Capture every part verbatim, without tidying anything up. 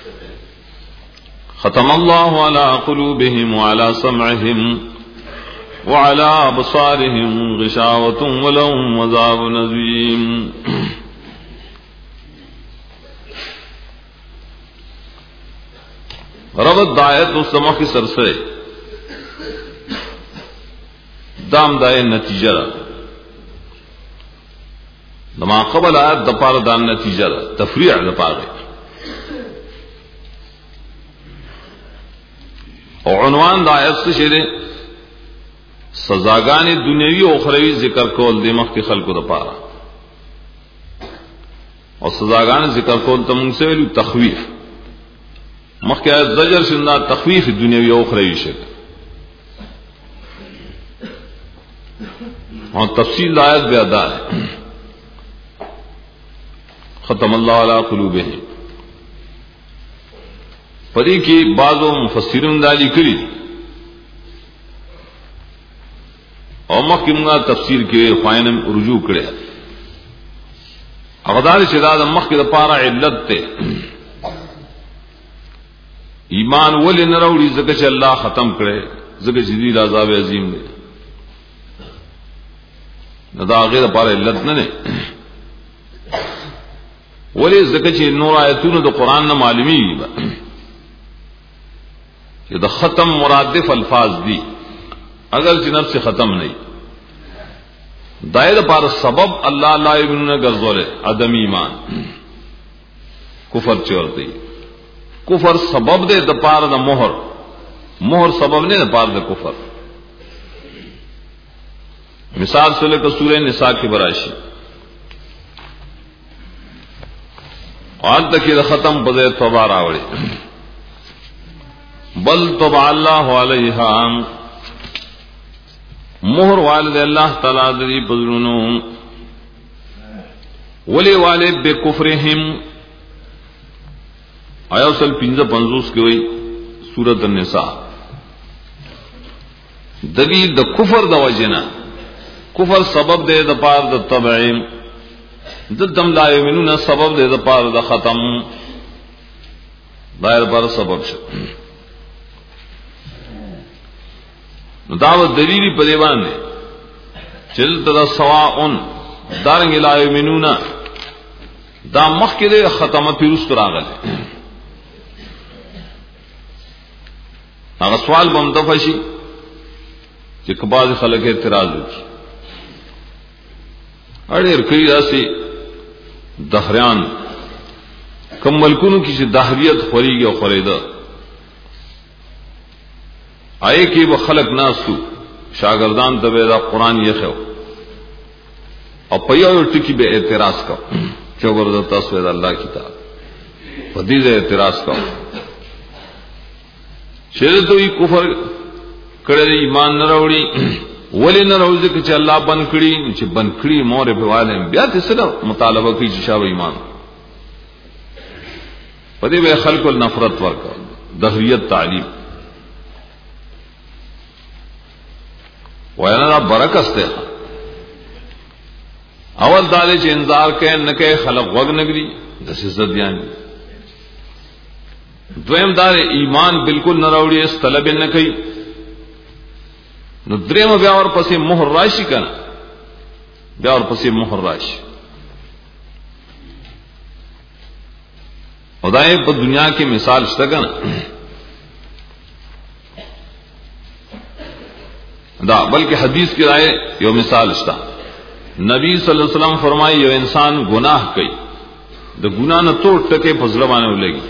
ختم الله على قلوبهم وعلى سمعهم وعلى أبصارهم غشاوة ولهم عذاب عظيم. ربط دایت مستمع کی سرسرے دام دائے نتیجہ را دما قبل آیت دپار دام نتیجہ را تفریع دپار اور عنوان دایت سے شیرے سزاگانی دنیاوی و اخروی ذکر کول دماغ کی خلق دپارا اور سزاگانی ذکر کول تم سے تخویف مخکې آیت زجر شندا تخویف دنیاوی او اخروی شک اور تفصیل آیت بیادا ہے. ختم اللہ علی قلوبہم پدې کې بعضو مفسرین دا لیکلي او مخکې موږ تفسیر کې خواینم رجوع کړی اغدار چې دا مخکې د پاره علت ته ایمان ولې نه راوړي ځکه چې الله ختم کړي ځکه چې دې عذاب عظیم دی نه دا غیر لپاره علت نه نه ولې ځکه چې نور آیتونه د قران نه معلومیږي چې د ختم مرادف الفاظ دي اگر چې نفس ختم نه دایره پر سبب الله لا یمنه ګرځول عدم ایمان کفر چورتي کفر سبب دے د پار د مہر مہر سبب نے د پار د کفر مثال سے لے کر سورہ نساء کی براشی اور تک یہ ختم بذ توبہ راوڑی بل طبع اللہ علیہا مہر والد اللہ تعالی دی بذلونو ولی والد بے کفرہم آیا سل پنجہ پنزوس کی ہوئی سورۃ النساء دلی د کفر د وجنا کفر سبب دے د پار د تبعیم دتم لا یمنون سبب دے د پار د ختم دائر پر سبب شو دعوت دلیلی په دیوان دے چل تر سواء دارنگ لا یمنون دا مخکې دے ختمه پیرست راغله هغه سوال بم دفشي چې کباز خلک اعتراض وکړي اړیر کوي راسي دهریان کوم ملکونو کې چې دهریت خوريږي او خوريده آئے کې به خلک ناسو شاګردان ته دا قران یې خو او په یو ټکی به اعتراض کو چې ورته تاسو د الله کتاب په دې اعتراض کو شر دوی کفر کړه ایمان نه راوړي ولی نه راوځي چې الله بن کړي چې بن کړي مور په والم بیا تاسو مطالبه کوي چې شاو ایمان په دې به خلق النفرت ورکا دهریت تعلیم وینا برکت ده اول دالې چې انذار کوي نه کوي خلق وګ نګري د عزت دیان دویم دار ایمان بالکل نہ راوڑی اس طلب نہ کئی نو دریم بیا اور پسې مہر راشي کنا بیا اور پسې مہر راشي خدای په دنیا کې مثال شته کنا دا بلکہ حدیث کی رائے یو مثال شته نبی صلی اللہ علیہ وسلم فرمائی یو انسان گناہ کئی د گناہ نہ توڑ ٹکے فضل باندې ولګي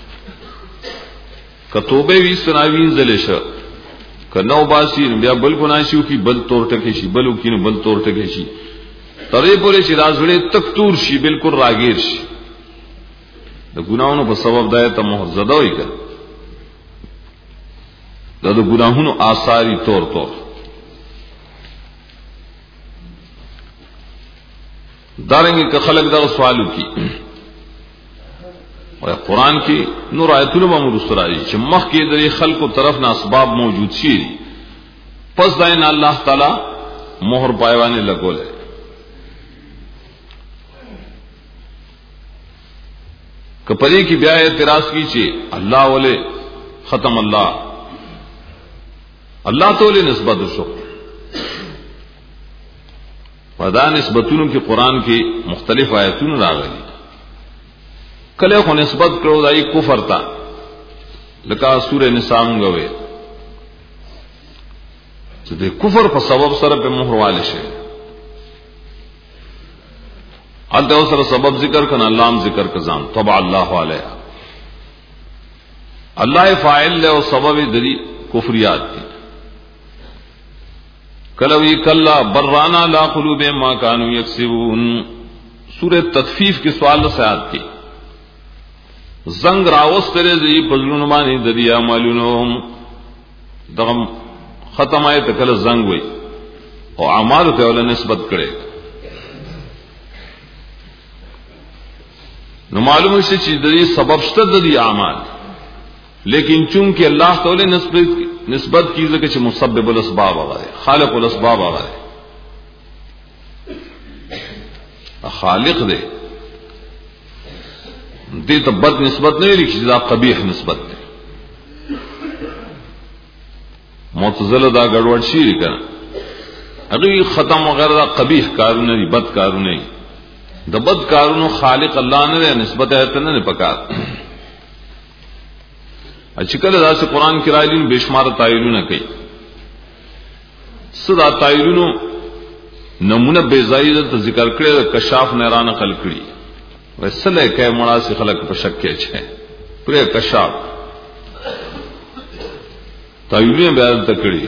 کتوبه وی سناوین زلش کنو باسی بیا بل گناہ شو کی بل تور ټکه شي بل کینو بل تور ټکه شي ترې پورې چې رازړې تک تور شي بالکل راګیر شي د ګناہونو په سبب دای ته مہر زده وي کړه د ګناہونو آثاری تور تور دارنګه که خلک دا سوالو کی اور قرآن کی نور آیتونه به مرسرائی چې مخ کې د خلکو طرف نه اسباب موجود شي پس داین الله تعالی مہر پایوانه لګول کپری کی بیا اعتراض کی چی اللہ ولے ختم اللہ اللہ تو لے نسبت شو ودا نسبتونو کی قرآن کی مختلف آیتون راغلی کله خو نسبت کړو دای کفر تا لکه سورہ نساء غوې چې د کفر په سبب سره په مہر والے شي الته سره سبب ذکر کنا الله هم ذکر کزان طبع الله علیه الله فاعل له او سبب د کفریات دي کلوی کلا برانا لا قلوب ما كانوا يكسبون سورہ تطفیف کے سوال سے آیات کی زنگ راوس ترے دی پزلون مانی دریا مالونو دغم ختم آئے تو کل زنگ ہوئی اور اعمال تے ول نسبت کرے نو معلوم شي چې د سبب شته د اعمال لیکن چونکہ اللہ تعالی نسبت نسبت کی ځکه چې مسبب الاسباب هغه خالق الاسباب هغه خالق دی دې ته بد نسبت نه لري چې دا قبیح نسبت دی معتزله دا ګډوډ شي کنه هغه ختم وغیرہ دا قبیح کارونه دي بد کارونه دي د بد کارونو خالق الله نه نسبت ہے ته نه پکار اچکل دا سے قرآن کی رائلین بشمار تائلون کئی صدا تائلون نمونہ بیزائی دا ذکر کرے دا کشاف نیران خل کری ویسا لے کئی مڑا سے خلق پر شکے چھے پرے کشاف تائلون بیاد تکڑی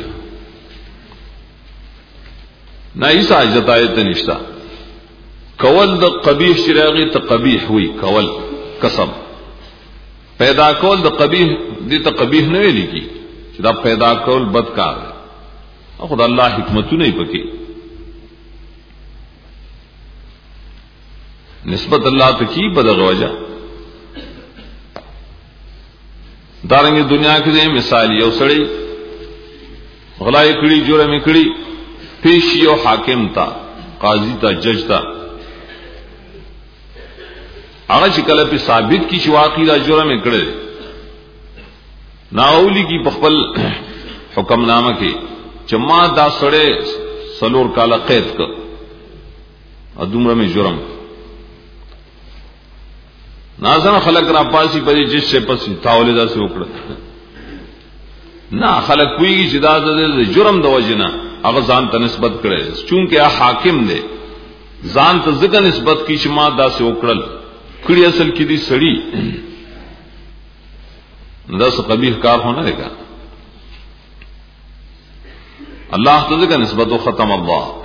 نا ایسا عجت آیت نشتا کول دا قبیح شراغی تا قبیح ہوئی کول قسم پیدا کول دا قبیح دی تا قبیح نہ ویلی کی چې دا پیدا کول بد کار ہے خدا اللہ حکمتو نہیں پکی نسبت اللہ تکی بدغ وجہ دارنگی دنیا کے دے مثال یو سڑی غلائی کڑی جرم کڑی پیشی و حاکم تا قاضی تا جج تا هغه چې کله په ثابت کی چې واقعي دا جرم کړی ناولی کی بخبل حکم نامه کې چې ما دا سړی سلور کاله قید ک ادمره می جرم نازن خلق را پاسی پرې جس سے پس تاولې دا سه وکړه نه خلق کوي چې دا د جرم د وجنه هغه ځان ته نسبت کړي چونکه حاکم دی ځان ته ځکه نسبت کی چې ما دا سه وکړل کڑی اصل کی دی سڑی دس قبیح کار ہونا دے گا اللہ تو کا نسبت و ختم اللہ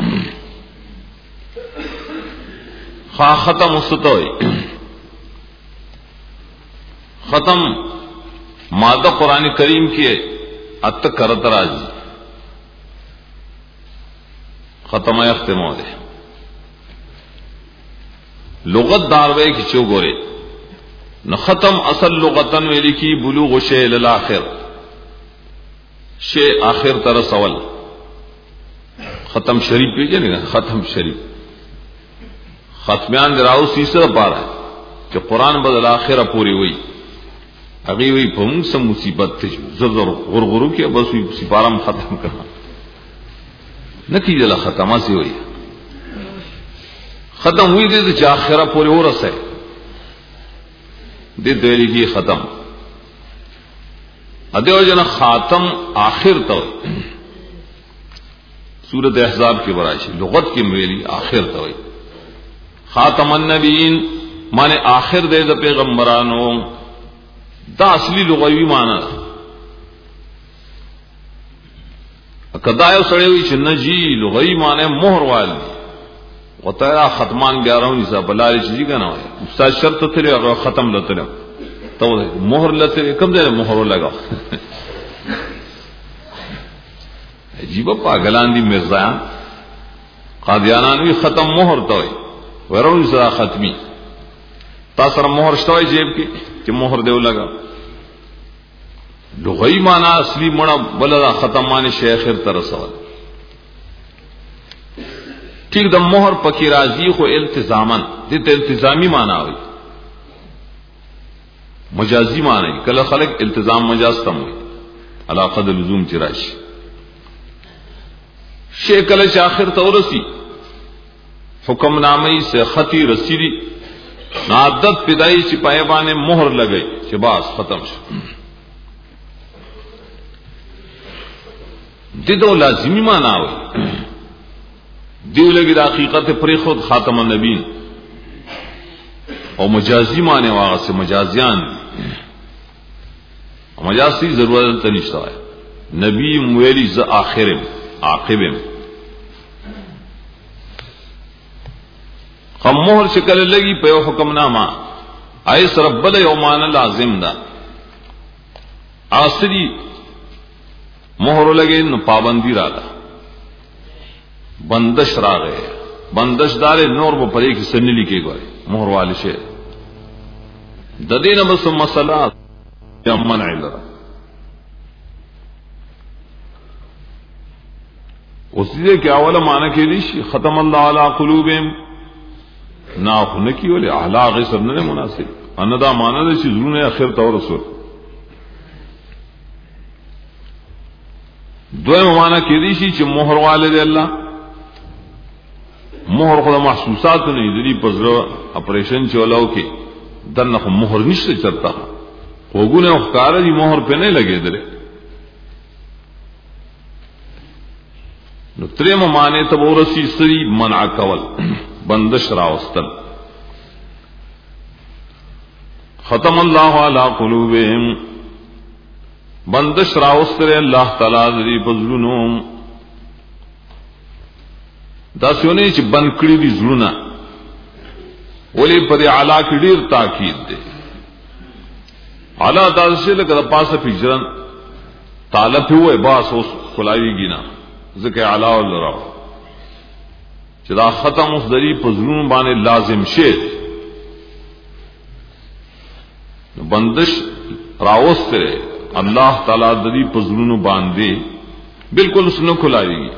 خواہ ختم استوئی ختم مادہ قرآن کریم کی ات کرت راجی ختم اختم ہو دے لغت داروے کی چو گورے نہ ختم اصل لغتن ویلی کی بلوغ شے للآخر شے آخر تر سول ختم شریف پہ جانے گا ختم شریف ختمیان دراؤ سیسر پارا ہے کہ قرآن بدل آخر پوری ہوئی اگی ہوئی پھنگ سے مصیبت تھی زر غرغرو کیا بس ہوئی سپارم ختم کرنا نہ کی جلا ختمہ سے ہوئی ختم ہوئی دے تو آخرہ پورے ہو رس ہے دے دویلی کی ختم ادیو جنا خاتم آخر تو سورت احزاب کی برائشی لغت کی مویلی آخر تو خاتم النبیین مانے آخر دے دا پیغمبرانو دا اصلی لغوی مانا کدایو سڑے ہوئی چھ نجی لغوی مانے مہر والی وطایا ختمان گیارہ نیسا بلاری چیزی کا نہ ہوئے استاد شرط تلے اگر ختم لتلے تو مہر لتلے کم دے مہر لگا عجیب پاگلان دی مرزایان قادیانان بھی ختم مہر توئی ورون سرا ختمی تاثر مہر شتوئی جیب کی کہ مہر دیو لگا لغوی مانا اصلی مڑا بلدا ختم مانے شیخر ترسول ٹھیک دا مہر پکی راضی کو التزامن دیتا التزامی مانا ہوئی مجازی معنی کله خلق التزام مجاز تم علا قدر لزوم چراش شی کله چې اخر تورسی حکم نامه سے خطی رسیدی عادت پیدای چې پای باندې مہر لګی چې باس ختم شو ددو لازمی معنی وي دیو لګی د حقیقت پر خود خاتم النبیین او مجازی معنی واغه سے مجازیان مجازی ضرورت نشته ہے نبی مویلی ز اخرم عاقبم خم مہر شکل لگی په حکم نامہ ایس رب له یومان لازم دا اصلی مہر لگے نو پابندی راغا بندش راغے بندش دار نور په پرې کې سنلی کې ګوري مہر والے شه د دینه بس مسله یا منع لرا اوس دې کې اوله معنی کې دي شي ختم الله علی قلوبهم ناخ نکی ولې اعلی غسر نه مناسب ان دا معنی دې چې زړونه اخر ته ورسول دوی معنی کې دي شي چې مہر والے دی الله مہر خو محسوسات نه دي پزړه اپریشن چولاو کې دنه مہر نشته چرتا وګونه ښکار دي مہر په نه لګیدل نو تریم معنی ته ورسی سری منع کول بندش راوستل ختم الله علی قلوبهم بندش راوستل الله تعالی دې پزړونو دا سونه چې بند کړی دي زړونه ولی پر اعلی کې ډیر تاکید ده اعلی داسې لکه د پاسه فجرن تعالی په وای باس اوس خلایږي نه ځکه اعلی ول راو چې دا ختم اوس دری په زړونو باندې لازم شي بندش راوستره الله تعالی دری په زړونو باندې بالکل سنو خلایږي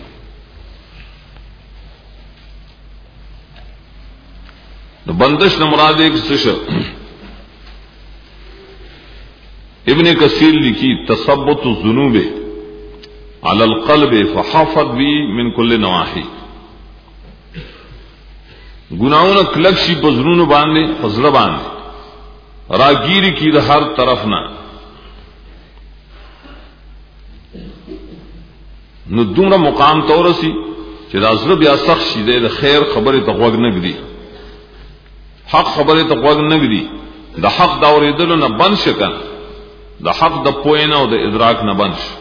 نو بندش نہ مراد ایک سش ابن کثیر لکھی تثبت الذنوب علی القلب فحافظ بھی من کل نواحی گناہوں کلک شی بزرون باندھے فضل باندھے راگیری کی دا ہر طرف نہ نو دومره مقام تورسی چې رازله بیا سخت شي د خیر خبره ته غوږ نه ګدي حق خبره ته غوږ نه ګدي د حق دا اوریدل نه بند شکن د حق د پوینه او د ادراک نه بند شي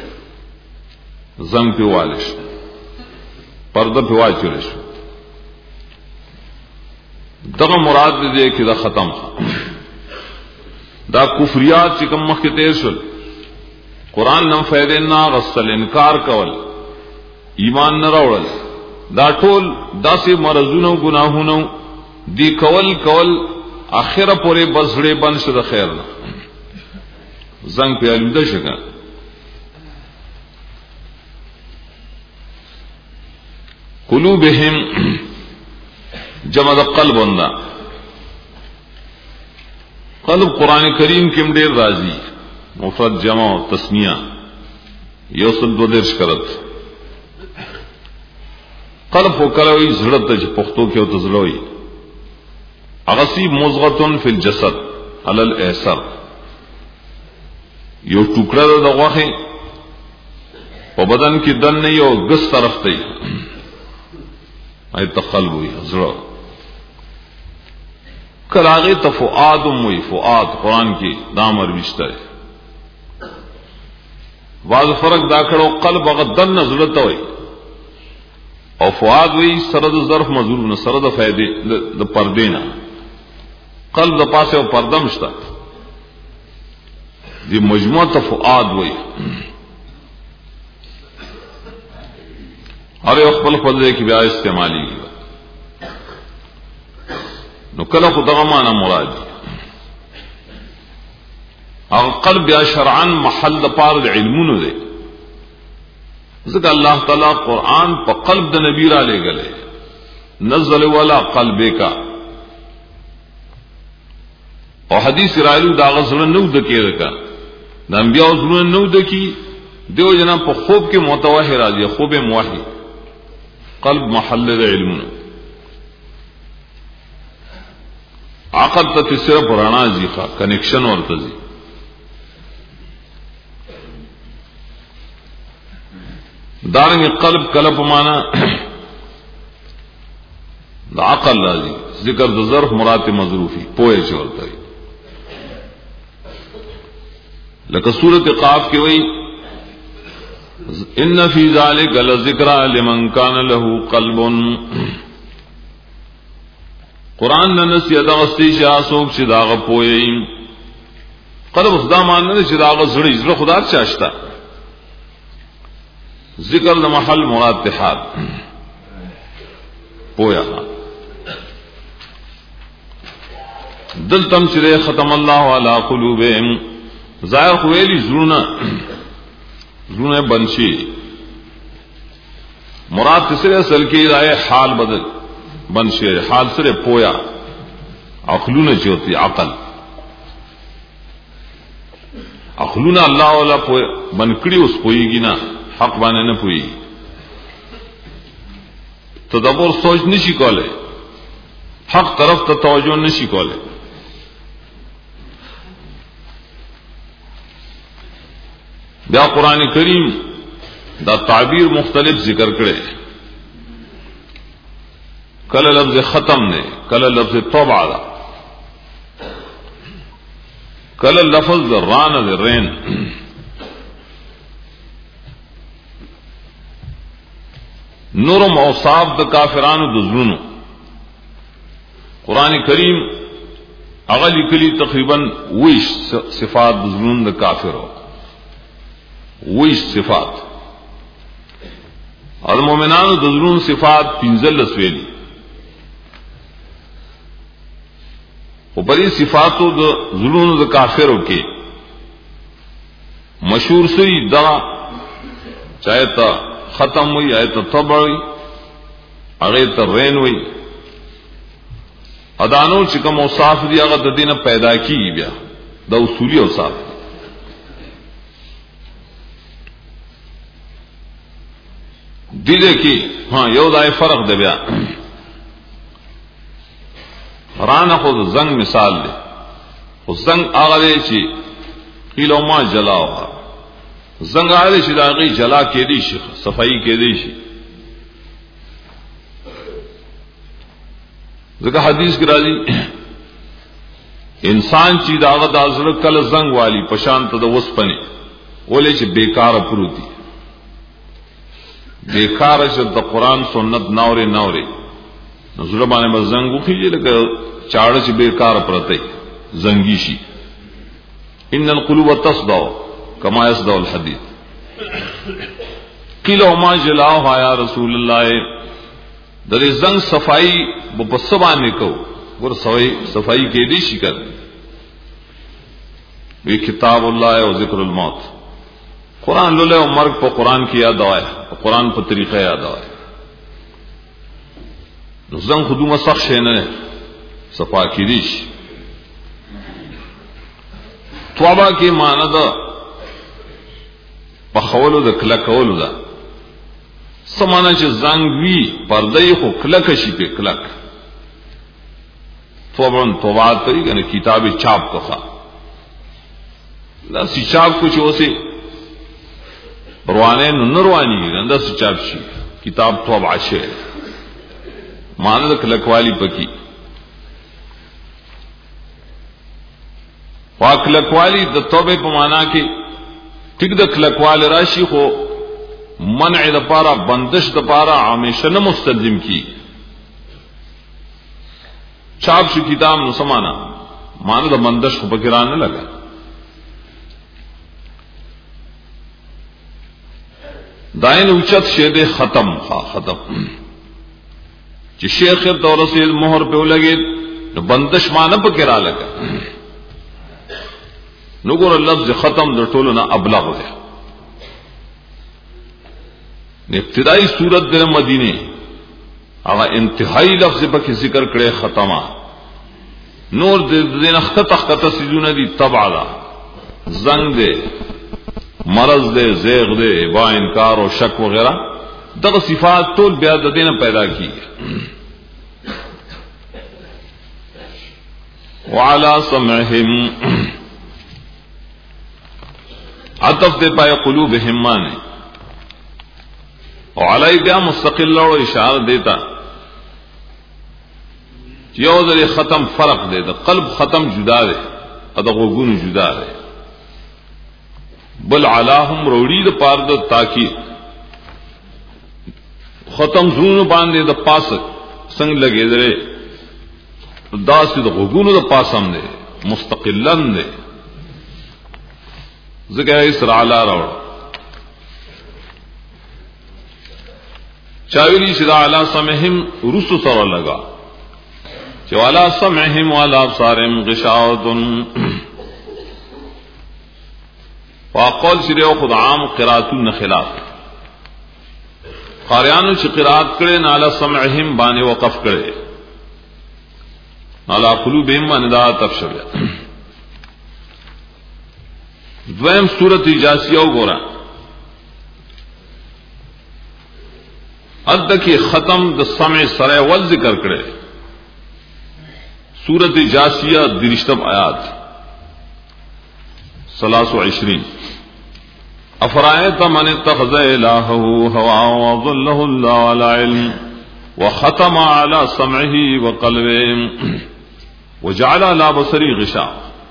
زنګ په والش پرده په واچول شي دغه مراد دې کې دا ختم دا کفریات چې کوم مخکې تیر شول قرآن نم فیدے نا غسل انکار کول ایمان نه راوړل دا ټول داسې مرزونو گناهونو دی کول کول اخره پورې بسړې بن شو د خیر نه زنګ په الوده شګه قلوبهم جمع د قلب وندا قلب قرآن کریم کې ډېر راځي مفرد جمع و تسنیہ یوصل دو درش کرت قلب و کلوی زړه ته پښتو کې او تزړوي اغسی مزغه فی الجسد علی الاثر یو ټوکړه د غوخه په بدن کې دن نه یو غس طرف ته ایت قلب وی زړه کلاغه تفؤاد وی فؤاد قران کې دامر وشته واز فرق دا کړو قلب غدن نظرت وي او فؤاد وی سرد ظرف مذور نه سرد فائدې د پردینا قلب د پاسه او پردم شته دی مجموعه ته فؤاد وی اور خپل خپل کې بیا استعمالي نو کله خو دغه معنا مراد او قلب یا شرعاً محل د پاره د علمونو دی ځکه الله تعالی قرآن په قلب د نبی را لګلې نزل ولا قلبک او حدیث رایلو دا غسل نو دکی رکا د انبیاء زړه نو دکی دیو جنا په خوب کې متوحی راځي خوب موحی قلب محل العلم عقل ته صرف رانا ځخه کنیکشن ورته ځي دارنګ قلب کلب معنا د عقل راځي ذکر د ظرف مراد مظروفی پوهه چورته لکه سورۃ قاف کې وایي ان فی ذلک لذکر لمن کان له قلب قران نه نسیت غستی شاسوب چې داغه پوهی قلب خدا ماننه چې داغه زړی زړه خدا چاشتا ذکر د محل مراد اتحاد پویا دل تم چې ختم الله علی قلوبهم ظاهر خویلی زړونه زړونه بنشي مراد تسره اصل کې رائے حال بدل بنشي حال سره پویا عقلونه چوتي عقل عقلونه الله ولا پویا بنکړي اوس پويږي نه حق باندې نه پوي تدبر سوچ نشي کوله حق طرف ته توجه نشي کوله بیا قران کریم دا تعبیر مختلف ذکر کړي کله لفظ ختم نه کله لفظ طبع دا کله لفظ ران رین نورم اوصاف د کافرانو د زړونو قران کریم هغه لیکلي تقریبا ویش صفات د زړونو د کافرو ویش صفات او مومنانو د زړونو صفات پنځل لسویلي او پرې صفاتو د زړونو د کافرو کې مشهور سوی دا چاہتا ختم ہوئی آیت طبع ہوئی اغیت رین ہوئی ادانو چکم اوصاف دی هغه د دینه پیدا کیږي بیا دا اصولی اوصاف دی دې کې ها یو ځای فرق دی بیا رانه خو زنګ مثال دی خو زنګ هغه دی چې کیلو ما جلاوه زنګ هغه چې داغي جلا کې دی شي صفائی کې دی شي ځکه حدیث کې راځي انسان چې داغه د ازره کله زنګ والی پشان ته د وسپنه ولې چې بیکار پروتي بیکار چې د قران سنت ناوري ناوري نظر باندې مزنګ وخیږي لکه چاړه چې بیکار پرته زنګي شي ان القلوب تصدع كما يصدع الحديد قيل وما جلاء يا رسول الله د دې زنګ صفائی په سبانه کو ور صفائی صفائی کې دي شي کړ وی کتاب الله او ذکر الموت قران لوله او مرګ په قران کې یاد وای قران په طریقه یاد وای نو زنګ خودمه سخت شي نه صفا کې دي شي توبه کې معنی ده په خولو د کله کولو ده سمانه چې زنګ وی پردې خو کلک شي په کلک توبن توبات کوي کنه کتاب چاپ کوخه لا سی چاپ کو چوسه روانه نو نروانی غنده سی چاپ شي کتاب توبه شه مان د کلکوالی پکی واکلکوالی د توبه په معنا کې ټیک د کلکوال راشي خو منع د پارا بندش د پارا همیشه نه مستلزم کی چاپ شو کتاب نو سمانا مان د بندش خو پکران نه لگا داین اوچت شه د ختم ها ختم چې شیخ دور سے مہر په لګي نو بندش مان پکرا لگا نو ګور لفظ ختم د ټولو نه ابلغ دی ابتدائی صورت د مدینه هغه انتهایی لفظ په ذکر کړي ختمه نور دې دین خطه خطه سيزونه دي تبع دا زنګ دې مرض دې زیغ دې با انکار او شک وغیرہ دغه صفات ټول بیا د دینه پیدا کیږي. وعلى سمعهم عطف دے پائے قلوبهم مانے اور علی بیا مستقل اور اشارہ دیتا یو ذری ختم فرق دے دا قلب ختم جدا دے ادغوگون جدا دے بل علاہم روڑی دا پار دا تاکید ختم زون باندے دا پاسک سنگ لگے درے دا سی دا غوگون دا پاسم دے مستقلن دے ذکر اسر علا روڑ چاویلی شدا علا سمہم رسو سر لگا چو علا سمہم والا ابصارہم غشاوتن واقول شدے و خود عام قراتون خلاف قاریانو چی قرات کرے نالا سمعہم بانے وقف کرے نالا قلوبہم باندہ تفشبہ دویم سورت جاسیہ گورا ادکی ختم د سمع سرے ول ذکر کرے سورت جاسیہ درشتم آیات سلاس و عشرین افرائیت من اتخذ الہہ ہوا وظلہ اللہ علی علم وختم علی سمعہ وقلبہ وجعل علی بصری غشا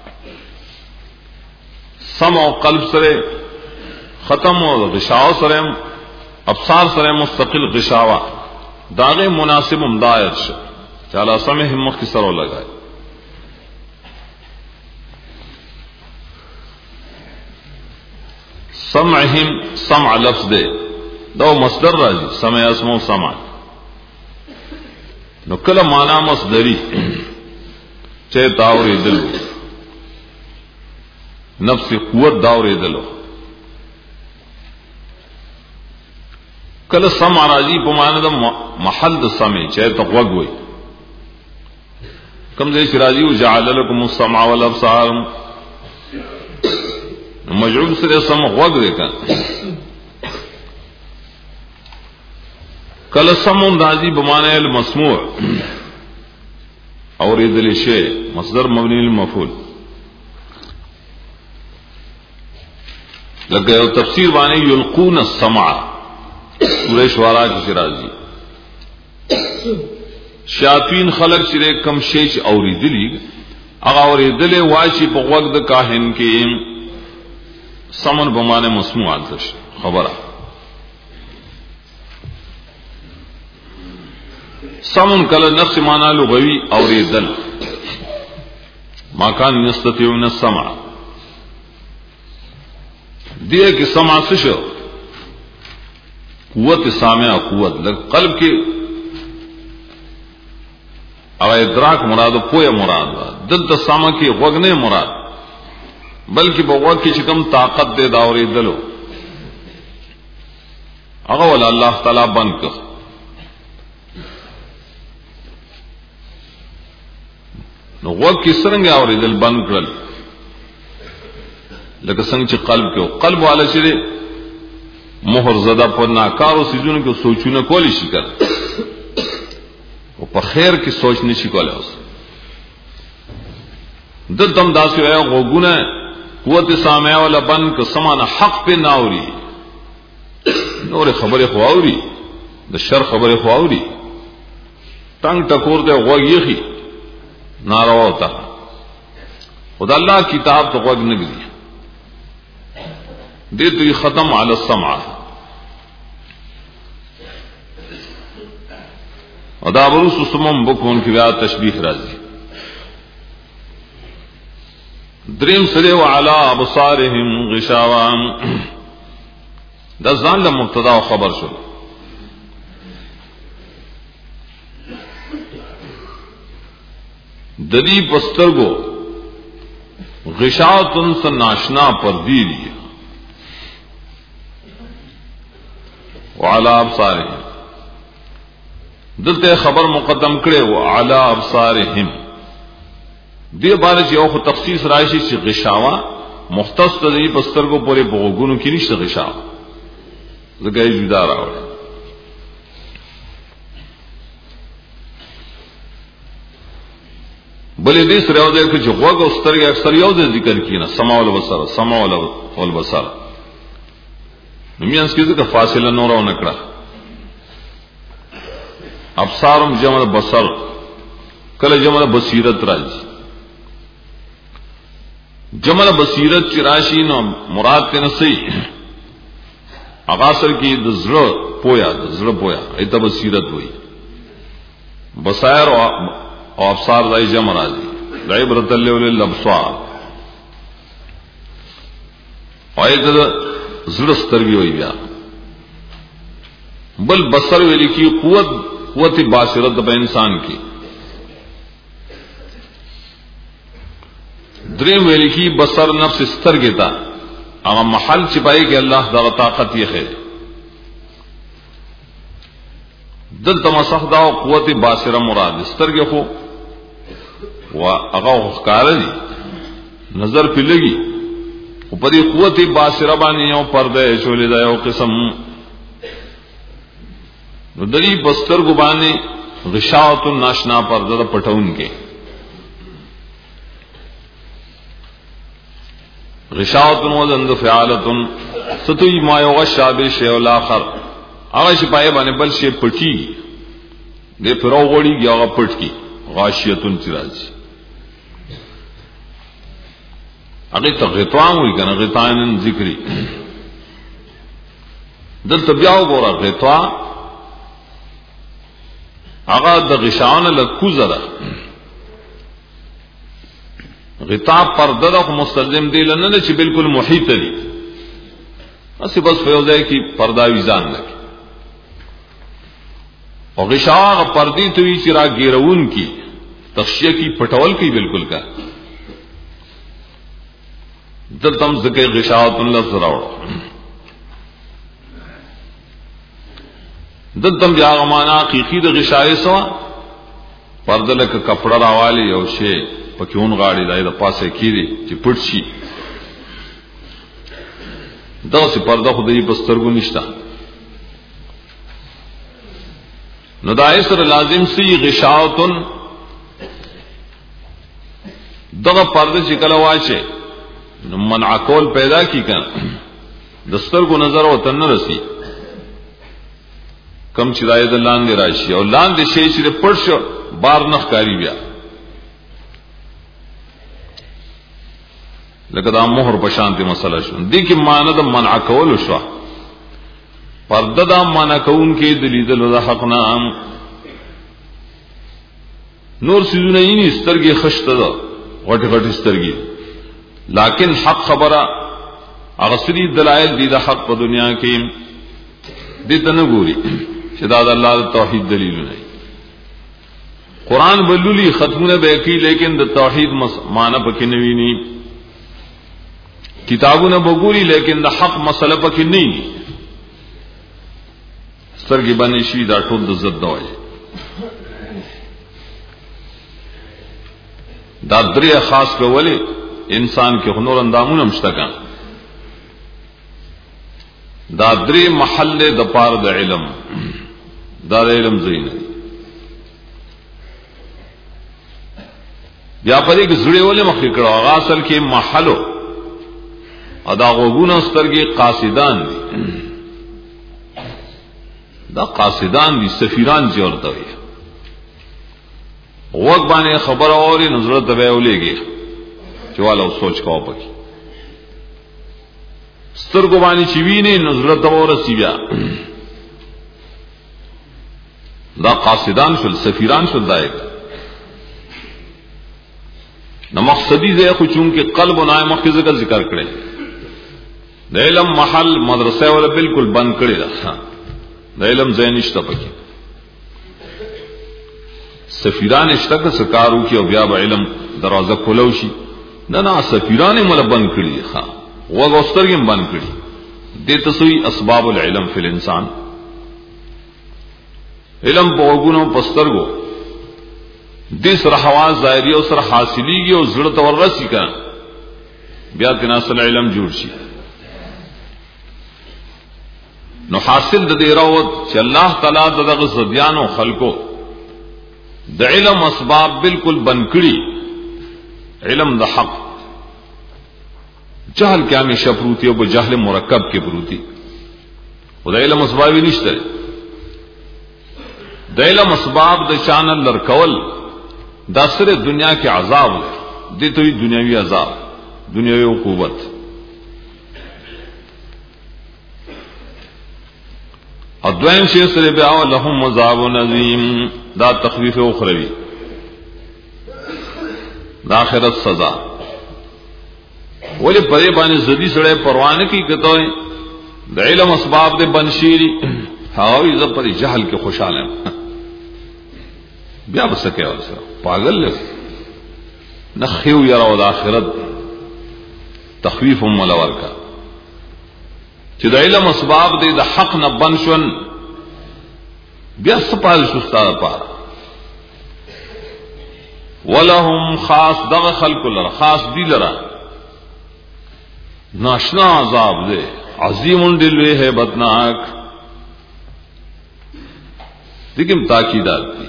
سمع و قلب سرے ختم و غشاو سرے ابصار سرے مستقل غشاوہ داغے مناسب امدایت شو چالا سمع ہمت کی سرو لگائے سمعہم سمع لفظ دے دو مصدر راجی سمع اسمو سمع نو کل مانا مصدری چاہے تاوری دل نفس قوت داوری دلو کل سمع راجی پمانا دا محل دا سمع چاہے تقوگ ہوئی کم دے شراجی وجعل لکم السمع والابصار مجعول سرے سمع غوگ دیکھا کل سمع راجی بمانا المسموع اور دل شے مصدر مبنی المفعول لگے تفسیر بانے یلقون السمع سورہ شعراء کی شرازی شیاطین خلق چرے کم شیچ اوری دلی اگا اوری دلی واشی پا وقت کاہن کے سمن بمانے مسموع آلتش خبرہ سمن کل نفس مانا لغوی اوری دل ما کان یستطیعون السمع دیئے کہ سمع سشو قوت سامعہ قوت قلب کے اگر ادراک مراد پویا مراد دل سامع کی غوگنے مراد بلکہ بغوگ کی چکم طاقت دے داوری دلو اگر والا اللہ تعالی بند کر غوگ کی سرنگ آوری دل بند کرل لکه څنګه چې قلب کې قلب والا شری مہر زدہ پر ناکارو سيزونو کې سوچونه کولی شي کړه او په خیر کې سوچ نشي کولای اوس د دم داسې وای غوګونه قوت سامع ولا بن ک سمانه حق په ناوري نور خبره خو اوري د شر خبره خو اوري ټنګ ټکور ته غوږی ناروا ہوتا خدا اللہ کتاب تو غوږ نه دی دے تو یہ ختم علی السمع ادا برس سمم بکون کی بیا تشبیہ راضی دریم سرے وعلا ابصارهم غشاوان دا ځان له مبتدا او خبر شو دلی پسترگو غشاوتن سے ناشنا پردی دی وعلى ابصارهم دلتے خبر مقدم کرے وعلى ابصارهم دې باندې چې او تخصیص راشي چې غشاوه مختص دی بستر کو پورے بوګونو کې نشته غشاوه زګای جدا راوړي بلې دې سره یو ځای کې چې غوږ او سترګې اکثر یو ځای ذکر کینا سمع او بصر سمع او بصر نمیانس کې ځکه فاصله نور او نکړه ابصارم جمع بصر کله جمع بصیرت راځي جمع بصیرت چې راشي نو مراد ته نسي اغاثر کې د زړه پویا د زړه پویا ایت بصیرت وایي بصائر او ابصار دای جمع راځي عبرت للابصار ایت زړه سترګي وایي بیا بل بصر ویل کی قوت قوت بصیرت په انسان کې دریم ویل کی بصر نفس سترګي تا هغه محل چې پای کې الله دغه طاقت یې خیر دلته مسخ دا قوت بصره مراد سترګي خو وا هغه ښکار دي نظر په لګي او په دې قوت بصره باندې یو پرده شولې دا یو قسم نو دلی بستر کو باندې غشاوت الناشنا پرده پټون کې غشاوت وزن فعالت ستوی ما یغشا بالشیء الاخر هغه شی پای باندې بل شی پټی دې پرو غوړي هغه پټ کی غاشیتن چراج هغه ته غطاء وی کنه غطاءن ذکری دلته بیا وګوره غطاء هغه د غشاون له کوزره غطاء پرده د مستلزم دی لنه چې بالکل محیط دی اسی بس فیوزه کی پردا ویزان لګي او غشاء پردی ته وی چې را ګیرون کی تخشیه کی پټول کی بالکل کا دلتم ذکر غشاءت لفظ راوړو دلتم بیا معنا حقیقی د غشاء سوا پرده لکه کپڑا راوالی او شی پکېون غاړي دای د پاسه کیږي چې پټ شي دا څه پرده خو دې بسترګو نشتا نو دا ایسر لازم سی غشاوتن دغه پرده چې کله واچي نو منع کول پیدا کی کنه دسترګو نظر او تن رسی کم چې دای د لاندې راشي او لاندې شي چې پټ شو بار نخ کاری بیا لکه دا مہر په شانتي مسله شو دي کې معنی د منع کول شو پرده دا منع کون کې دلیل د حق نام نور سيزونه یې سترګې خشته ده غټ غټ سترګې لیکن حق خبره هغه سری دلایل دي د حق په دنیا کې دې ته نه ګوري چې دا د الله د توحید دلیلونه قرآن بللی ختمونه به کی لیکن د توحید معنی پکې نه ویني کتابونه بګوري لیکن د حق مسله پکې نه وي سترګې باندې شي دا ټول د زد دی دا درې خاص په ولې انسان کې هنر اندامونه مشتکان دا درې محل د پاره د علم دا د علم زین بیا پدې کې زړې ولې مخې کړه هغه اصل کې محلو ادا غوګونه سترګې قاصدان دي دا قاصدان دي سفیران جوړته وي وګ باندې خبر اوري نظر ته ویولېږي چې والو سوچ کاو پکې سترګو باندې چې ویني نظر ته ورسی بیا دا قاصدان شول سفیران شول دایګ نو مقصدی زه خو چون کې قلب او نای مخکې ذکر ذکر کړي د علم محل مدرسه ولا بالکل بند کړي دا د علم ځای نشته پکې سفیران اشتکه سکارو کې او بیا به علم دروازه کولو شي نه نه سفیران مل بند کړي ښا وګوسترګم بند کړي د تسوی اسباب العلم فی الانسان علم بوګونو پسترګو دې سره حواس ظاهري او سره حاصلېږي او زړه ته ورسي کنه بیا تناسل علم جوړ شي. نو حاصل د دې راوت چې الله تعالی دغه زبیانو خلقو د علم اسباب بالکل بنکړي. علم د حق جهل کې همیشه پروتي او په جهل مرکب کې پروتي. او د علم اسباب نشته. د علم اسباب د شان لرکول دا سره دنیا کې عذاب دي ته دنیوي عذاب دنیوي عقوبت. ادویم شی سره بیا لهم عذاب عظیم دا تخفیف اخروی دا آخرت سزا. ولی پرې باندې زدي سره پروا نه کی کته د علم اسباب دې بنشيري هاوی ز پر جهل کې خوشاله بیا بسکه ورسره پاگل نخیو یرا د آخرت تخفیف ملور کا چې د علم اسباب دې د حق نه بنشون بیا سپارښت استاد پاره ولهم خاص دغه خلق لره خاص دی لره ناشنا عذاب دے عظیم دلوے ہے بدناک. لیکن تاکیدات دی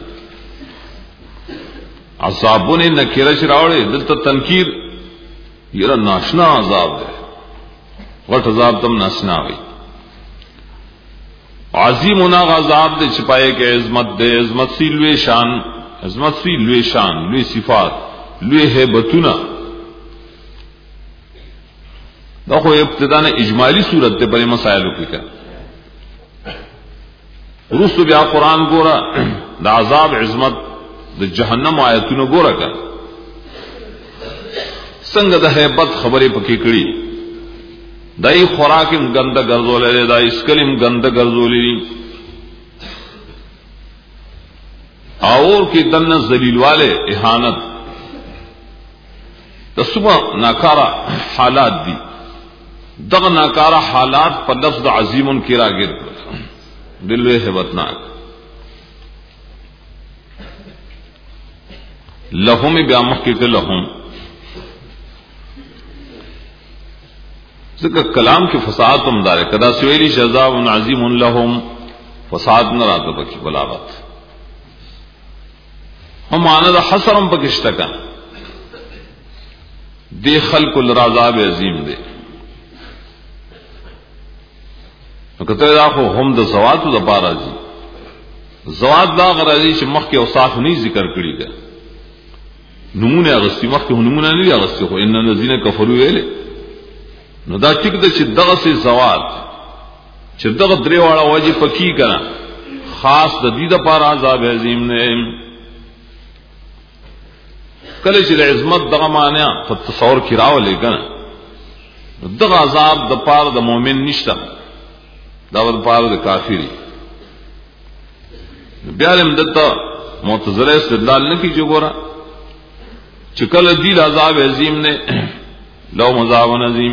عذابوں نے نکیرہ شراوڑے دلتا تنکیر یہ ناشنا عذاب دے غٹ عذاب تم ناشنا ہوئی. عظیم ہونا عذاب دے چھپائے کہ عظمت دے عظمت سی لوے شان عظمت سی لوے شان لوے صفات لوے ہے بتونا. دا خو ابتدا نے اجمالی صورت تے بڑے مسائلوں کی کا رسو بیا قرآن گورا دا عذاب عظمت دا جہنم آیتونو گورا کا سنگ دا حیبت خبری پکی کڑی دای خوراکم گنده ګرځولې دا اسکلم گنده ګرځولې اور کی دن ذلیل والے اهانت تسبا ناکارا حالات دی دغه ناکارا حالات پر لفظ عظیم کی راګر دل وی هبتناک لهم بیا محقق لهم ذکر کلام کے فساد تم دارے کدا سویلی شذاب عظیم لهم فساد نہ رات بکی بلاغت ہم آنا دا حسرم پکشتکا دے خلق الرعذاب عظیم دے کته دا خو هم د زوات د پارا دي زوات دا غراضی چې مخ کې اوصاف نه ذکر کړی ده نمونه اغستی مخ کې نمونه نه اغستی خو ان الذين كفروا ویل نو دا ټیک ده چې دغه سي زوات چې دغه درې واړه وجه پکی کړه خاص د دې د پارا عذاب عظیم نه کله چې د عظمت دغه معنی په تصور کې راولې کنه دغه عذاب د پاره د مؤمن نشته دا ور پاره د کافری بیا هم دته معتزله استدلال نه کی جوړه چې کله دی عذاب عظیم نه لو مذاب عظیم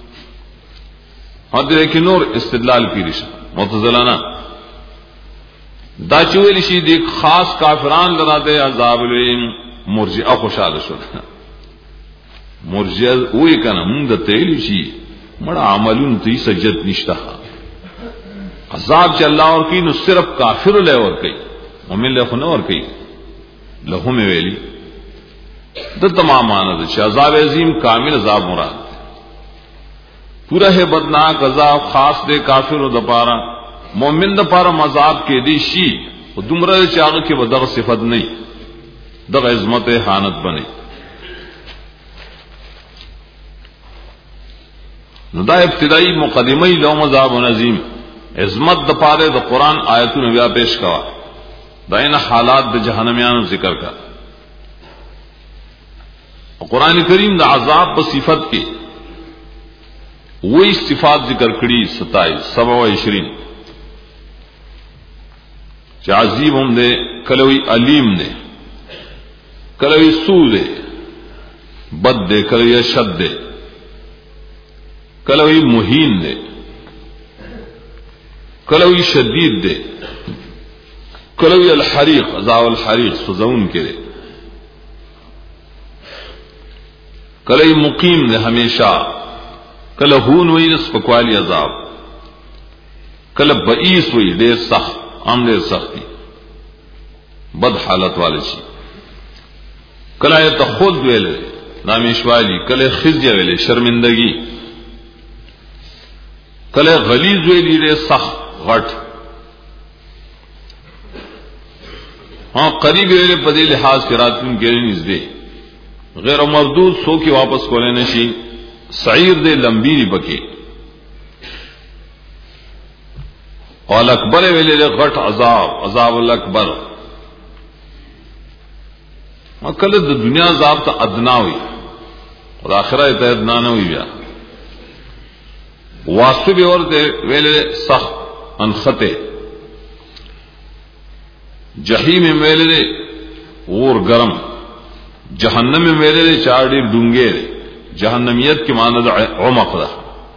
هدا کې نور استدلال کیږي معتزله نه دا چې ویل شي د خاص کافران لرا د عذاب لوي مرجئه خوشاله شو مرجئه وې کنه موږ د تیل شي مړه عملون تی سجد نشته عذاب چې الله اور کی نو صرف کافر له اور کوي مومن له خو نه اور کوي له هم ویلي د تمام معنی چې عذاب عظیم کامل عذاب مراد پورا ہے بدناک عذاب خاص دے کافر او د پارا مومن د پارا مذاب کې دی شي او دومره چې هغه کې ودغه صفت نه دغه عظمت احانت بني نو دا ابتدائی مقدمه لو مذاب عظیم عظمت د پاره د قران آیتونو بیا پیش کوا داینه حالات د جهنميانو ذکر کا قران کریم د عذاب په صفت کې وہی صفات ذکر کړي ستائیس سبع و عشرین چې عظیم هم ده کلوی علیم ده کلوی سو ده بد ده کلوی شد ده کلوی مهین ده کلوی شدید دے کلوی الحریق عذاب الحریق سوزون کے دے کله مقیم دے ہمیشہ، کله هون وی سپکوالی عذاب، کله بئیس وی ډیر سخت، عام ډیر سختی بد حالت والے شي، کله ته خود ویلې نامیشوالی، کله خزي ویلې شرمندگی، کله غلیظ ویلې ډیر سخت غټ، ہاں قریب ویلے پدی لحاظ کے راتون کے نزدے، غیر مردود سو کے واپس کولے نشی، سعیر دے لمبی نی بکے، اور اکبر ویلے دے غٹ عذاب، عذاب الاکبر، کل دا دنیا عذاب تا ادنا ہوئی اور آخرہ تا ادنا نہ ہوئی بیا، واسطے بھی اور دے ویلے سخت انخطے، جہیم میں میلے دے اور گرم، جہنم میں میلے دے چاڑی ڈونگے دے، جہنمیت کی ماند عمق دا،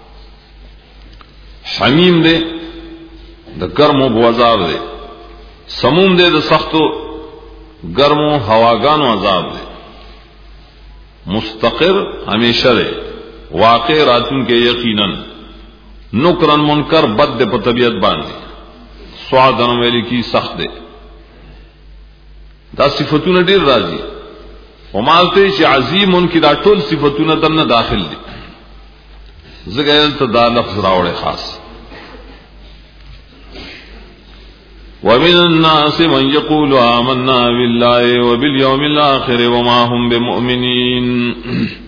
حمیم دے دا گرم و عذاب دے، سموم دے دا سخت و گرم و ہواگان و عذاب دے، مستقر ہمیشہ دے، واقع راتن کے یقیناً، نکرن منکر بد دے پا طبیعت باندے، سوادن ویلی کی سخت دے، دا صفتون ډیر راځي ومالته چې عظیم ان کی دا ټول صفتون دنه داخل دي، زګیل ته دا لفظ راوړی خاص، ومن الناس من يقول آمنا بالله وباليوم الآخر وما هم بمؤمنين